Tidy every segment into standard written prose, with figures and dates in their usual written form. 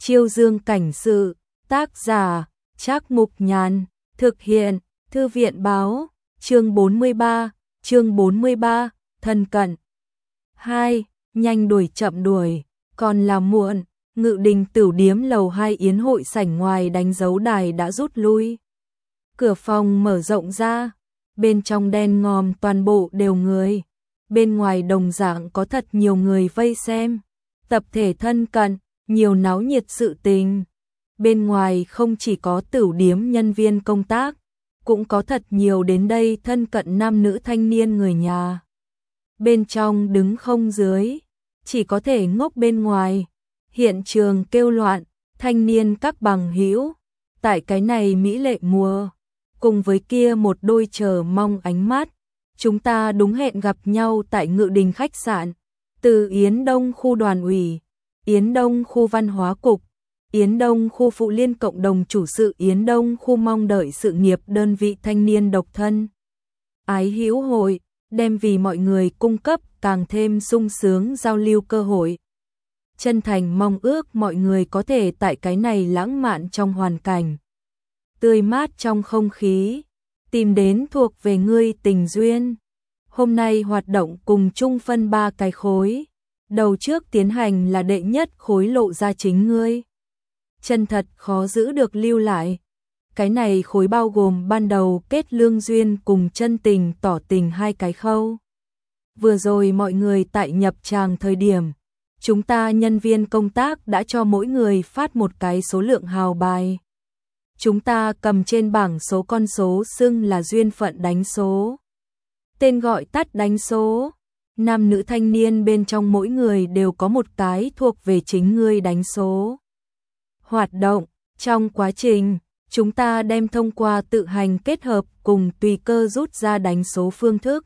Chiêu Dương cảnh sự, tác giả, Trác Mục Nhàn, thực hiện, Thư viện báo, chương 43, thân cận. 2. Nhanh đuổi chậm đuổi, còn là muộn, Ngự Đình Tửu Điếm lầu 2 yến hội sảnh ngoài đánh dấu đài đã rút lui. Cửa phòng mở rộng ra, bên trong đen ngòm toàn bộ đều người, bên ngoài đồng dạng có thật nhiều người vây xem, tập thể thân cận, nhiều náo nhiệt sự tình. Bên ngoài không chỉ có Tửu Điếm nhân viên công tác, cũng có thật nhiều đến đây thân cận nam nữ thanh niên người nhà. Bên trong đứng không dưới, chỉ có thể ngốc bên ngoài. Hiện trường kêu loạn, thanh niên các bằng hữu, tại cái này mỹ lệ mùa, cùng với kia một đôi chờ mong ánh mắt, chúng ta đúng hẹn gặp nhau tại Ngự Đình khách sạn, từ Yến Đông khu đoàn ủy, Yến Đông khu văn hóa cục, Yến Đông khu phụ liên cộng đồng chủ sự, Yến Đông khu mong đợi sự nghiệp đơn vị thanh niên độc thân. Ái hữu hội, đem vì mọi người cung cấp càng thêm sung sướng giao lưu cơ hội. Chân thành mong ước mọi người có thể tại cái này lãng mạn trong hoàn cảnh, tươi mát trong không khí, tìm đến thuộc về ngươi tình duyên. Hôm nay hoạt động cùng chung phân 3 cái khối. Đầu trước tiến hành là đệ nhất khối lộ ra chính ngươi. Chân thật khó giữ được lưu lại. Cái này khối bao gồm ban đầu kết lương duyên cùng chân tình tỏ tình 2 cái khâu. Vừa rồi mọi người tại nhập tràng thời điểm, chúng ta nhân viên công tác đã cho mỗi người phát một cái số lượng hào bài. Chúng ta cầm trên bảng số con số xưng là duyên phận đánh số. Tên gọi tắt đánh số. Nam nữ thanh niên bên trong mỗi người đều có một cái thuộc về chính ngươi đánh số. Hoạt động, trong quá trình, chúng ta đem thông qua tự hành kết hợp cùng tùy cơ rút ra đánh số phương thức.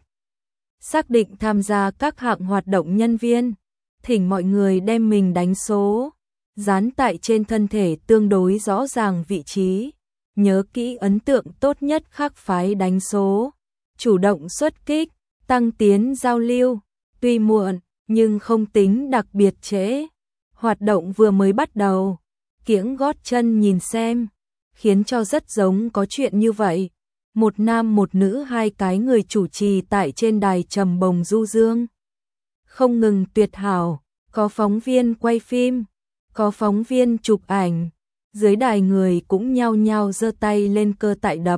Xác định tham gia các hạng hoạt động nhân viên, thỉnh mọi người đem mình đánh số, dán tại trên thân thể tương đối rõ ràng vị trí. Nhớ kỹ ấn tượng tốt nhất khác phái đánh số, chủ động xuất kích, tăng tiến giao lưu, tuy muộn, nhưng không tính đặc biệt trễ. Hoạt động vừa mới bắt đầu, kiễng gót chân nhìn xem, khiến cho rất giống có chuyện như vậy. Một nam một nữ 2 cái người chủ trì tại trên đài trầm bồng du dương. Không ngừng tuyệt hảo, có phóng viên quay phim, có phóng viên chụp ảnh. Dưới đài người cũng nhao nhao giơ tay lên cơ tại đập.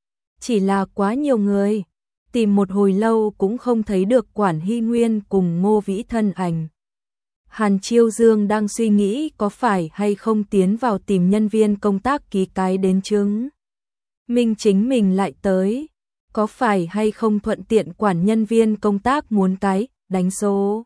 Chỉ là quá nhiều người, tìm một hồi lâu cũng không thấy được Quản Hy Nguyên cùng Ngô Vĩ thân ảnh. Hàn Chiêu Dương đang suy nghĩ có phải hay không tiến vào tìm nhân viên công tác ký cái đến chứng minh chính mình lại tới, có phải hay không thuận tiện quản nhân viên công tác muốn cái đánh số.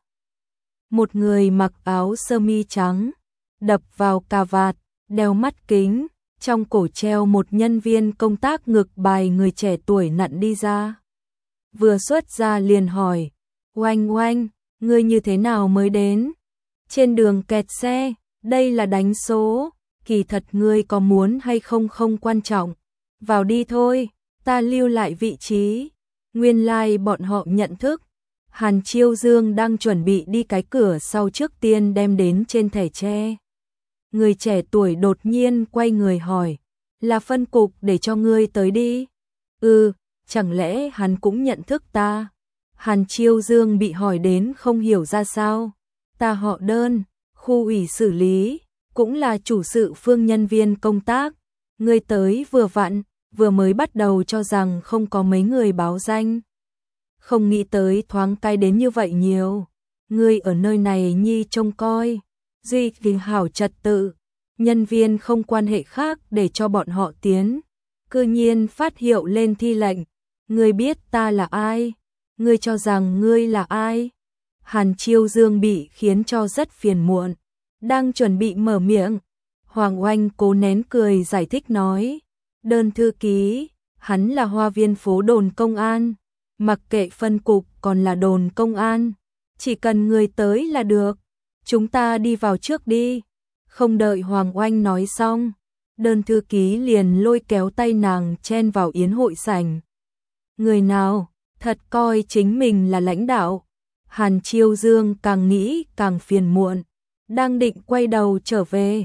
Một người mặc áo sơ mi trắng, đập vào cà vạt, đeo mắt kính, trong cổ treo một nhân viên công tác ngực bài người trẻ tuổi nặn đi ra. Vừa xuất ra liền hỏi, oanh oanh, ngươi như thế nào mới đến? Trên đường kẹt xe, đây là đánh số, kỳ thật ngươi có muốn hay không không quan trọng. Vào đi thôi, ta lưu lại vị trí. Nguyên lai bọn họ nhận thức. Hàn Chiêu Dương đang chuẩn bị đi cái cửa sau trước tiên đem đến trên thẻ tre. Người trẻ tuổi đột nhiên quay người hỏi, là phân cục để cho ngươi tới đi. Chẳng lẽ hắn cũng nhận thức ta? Hàn Chiêu Dương bị hỏi đến không hiểu ra sao. Ta họ Đơn, khu ủy xử lý, cũng là chủ sự phương nhân viên công tác. Ngươi tới vừa vặn, vừa mới bắt đầu cho rằng không có mấy người báo danh. Không nghĩ tới thoáng cái đến như vậy nhiều. Ngươi ở nơi này nhi trông coi, duy trì hảo trật tự, nhân viên không quan hệ khác để cho bọn họ tiến. Cư nhiên phát hiệu lên thi lệnh. Ngươi biết ta là ai? Ngươi cho rằng ngươi là ai? Hàn Chiêu Dương bị khiến cho rất phiền muộn, đang chuẩn bị mở miệng. Hoàng Oanh cố nén cười giải thích nói, Đơn thư ký, hắn là Hoa Viên phố đồn công an, mặc kệ phân cục còn là đồn công an, chỉ cần người tới là được, chúng ta đi vào trước đi. Không đợi Hoàng Oanh nói xong, Đơn thư ký liền lôi kéo tay nàng chen vào yến hội sảnh. Người nào, thật coi chính mình là lãnh đạo. Hàn Chiêu Dương càng nghĩ càng phiền muộn, đang định quay đầu trở về,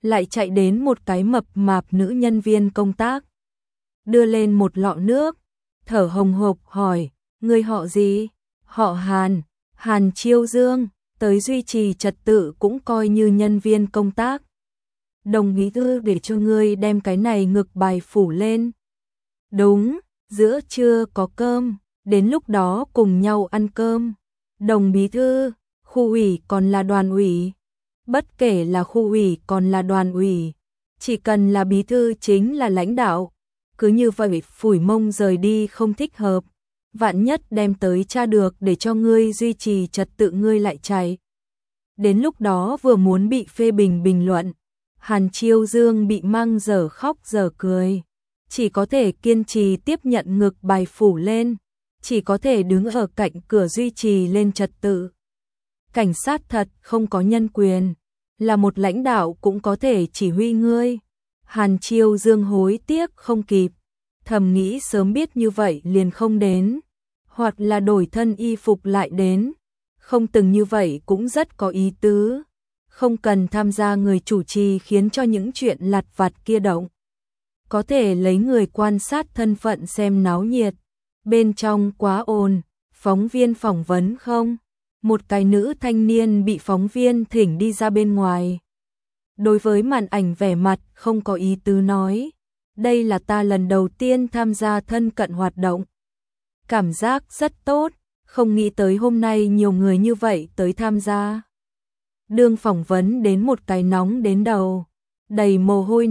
lại chạy đến một cái mập mạp nữ nhân viên công tác. Đưa lên một lọ nước, thở hồng hộc hỏi, ngươi họ gì? Họ Hàn, Hàn Chiêu Dương, tới duy trì trật tự cũng coi như nhân viên công tác. Đồng ý thư để cho ngươi đem cái này ngực bài phủ lên. Đúng, giữa trưa có cơm, đến lúc đó cùng nhau ăn cơm. Đồng bí thư, khu ủy còn là đoàn ủy. Bất kể là khu ủy còn là đoàn ủy, chỉ cần là bí thư chính là lãnh đạo. Cứ như vậy phủi mông rời đi không thích hợp. Vạn nhất đem tới tra được để cho ngươi duy trì trật tự ngươi lại chạy. Đến lúc đó vừa muốn bị phê bình bình luận, Hàn Chiêu Dương bị mang dở khóc dở cười. Chỉ có thể kiên trì tiếp nhận ngực bài phủ lên, chỉ có thể đứng ở cạnh cửa duy trì lên trật tự. Cảnh sát thật không có nhân quyền, là một lãnh đạo cũng có thể chỉ huy ngươi. Hàn Chiêu Dương hối tiếc không kịp, thầm nghĩ sớm biết như vậy liền không đến, hoặc là đổi thân y phục lại đến, không từng như vậy cũng rất có ý tứ, không cần tham gia người chủ trì khiến cho những chuyện lặt vặt kia động. Có thể lấy người quan sát thân phận xem náo nhiệt, bên trong quá ồn, phóng viên phỏng vấn không? Một cái nữ thanh niên bị phóng viên thỉnh đi ra bên ngoài. Đối với màn ảnh vẻ mặt không có ý tứ nói, đây là ta lần đầu tiên tham gia thân cận hoạt động. Cảm giác rất tốt, không nghĩ tới hôm nay nhiều người như vậy tới tham gia. Đương phỏng vấn đến một cái nóng đến đầu, đầy mồ hôi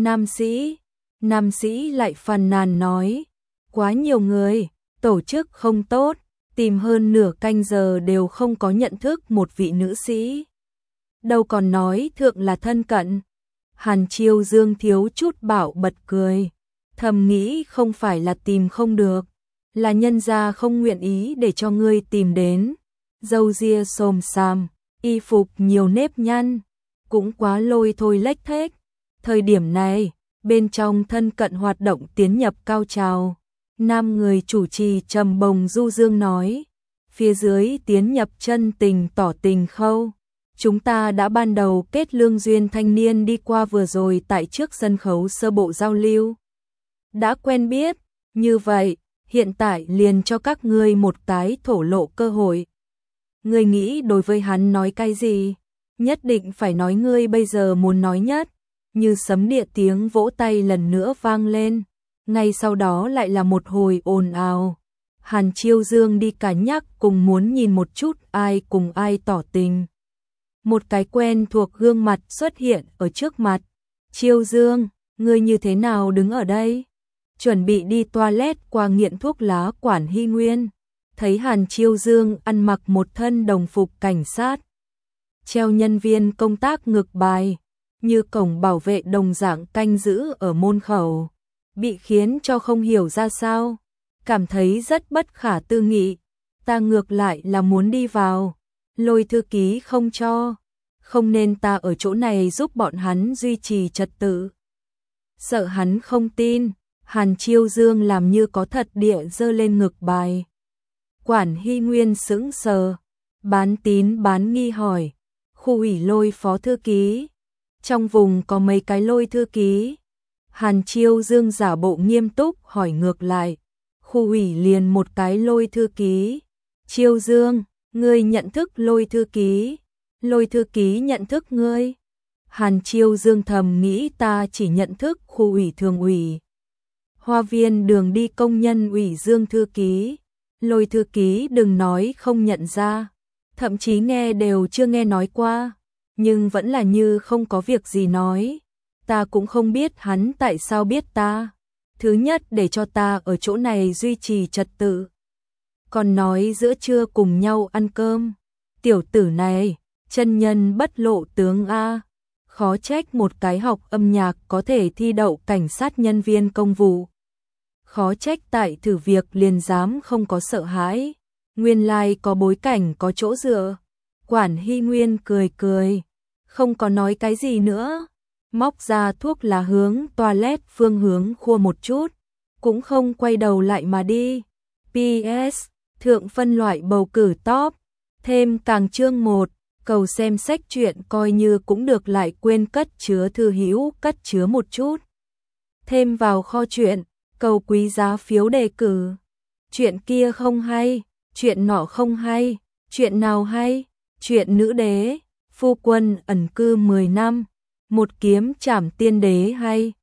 nam sĩ lại phàn nàn nói, quá nhiều người, tổ chức không tốt, tìm hơn nửa canh giờ đều không có nhận thức một vị nữ sĩ. Đâu còn nói thượng là thân cận. Hàn Chiêu Dương thiếu chút bạo bật cười, thầm nghĩ không phải là tìm không được, là nhân gia không nguyện ý để cho ngươi tìm đến. Râu ria xồm xàm, y phục nhiều nếp nhăn, cũng quá lôi thôi lếch thếch. Thời điểm này, bên trong thân cận hoạt động tiến nhập cao trào. Nam người chủ trì trầm bồng du dương nói, phía dưới tiến nhập chân tình tỏ tình khâu. Chúng ta đã ban đầu kết lương duyên thanh niên đi qua vừa rồi tại trước sân khấu sơ bộ giao lưu. Đã quen biết, như vậy, hiện tại liền cho các ngươi một cái thổ lộ cơ hội. Ngươi nghĩ đối với hắn nói cái gì? Nhất định phải nói ngươi bây giờ muốn nói nhất. Như sấm địa tiếng vỗ tay lần nữa vang lên. Ngay sau đó lại là một hồi ồn ào. Hàn Chiêu Dương đi cả nhắc cùng muốn nhìn một chút ai cùng ai tỏ tình. Một cái quen thuộc gương mặt xuất hiện ở trước mặt. Chiêu Dương, ngươi như thế nào đứng ở đây? Chuẩn bị đi toilet qua nghiện thuốc lá Quản Hy Nguyên. Thấy Hàn Chiêu Dương ăn mặc một thân đồng phục cảnh sát. Treo nhân viên công tác ngực bài. Như cổng bảo vệ đồng dạng canh giữ ở môn khẩu. Bị khiến cho không hiểu ra sao. Cảm thấy rất bất khả tư nghị. Ta ngược lại là muốn đi vào. Lôi thư ký không cho. Không nên ta ở chỗ này giúp bọn hắn duy trì trật tự. Sợ hắn không tin. Hàn Chiêu Dương làm như có thật địa giơ lên ngực bài. Quản Hy Nguyên sững sờ. Bán tín bán nghi hỏi. Khu ủy Lôi phó thư ký. Trong vùng có mấy cái Lôi thư ký. Hàn Chiêu Dương giả bộ nghiêm túc hỏi ngược lại. Khu ủy liền một cái Lôi thư ký. Chiêu Dương, ngươi nhận thức Lôi thư ký. Lôi thư ký nhận thức ngươi. Hàn Chiêu Dương thầm nghĩ ta chỉ nhận thức khu ủy thường ủy. Hoa viên đường đi công nhân ủy Dương thư ký. Lôi thư ký đừng nói không nhận ra. Thậm chí nghe đều chưa nghe nói qua. Nhưng vẫn là như không có việc gì nói. Ta cũng không biết hắn tại sao biết ta. Thứ nhất để cho ta ở chỗ này duy trì trật tự. Còn nói giữa trưa cùng nhau ăn cơm. Tiểu tử này, chân nhân bất lộ tướng A. Khó trách một cái học âm nhạc có thể thi đậu cảnh sát nhân viên công vụ. Khó trách tại thử việc liền dám không có sợ hãi. Nguyên lai có bối cảnh có chỗ dựa. Quản Hy Nguyên cười cười. Không có nói cái gì nữa. Móc ra thuốc lá hướng toilet phương hướng khua một chút. Cũng không quay đầu lại mà đi. PS, thượng phân loại bầu cử top. Thêm càng chương 1. cầu xem sách truyện coi như cũng được, lại quên cất chứa thư hữu, cất chứa một chút thêm vào kho truyện, cầu quý giá phiếu đề cử. Chuyện kia không hay, chuyện nọ không hay, chuyện nào hay? Chuyện nữ đế, phu quân ẩn cư 10 năm, một kiếm trảm tiên đế hay.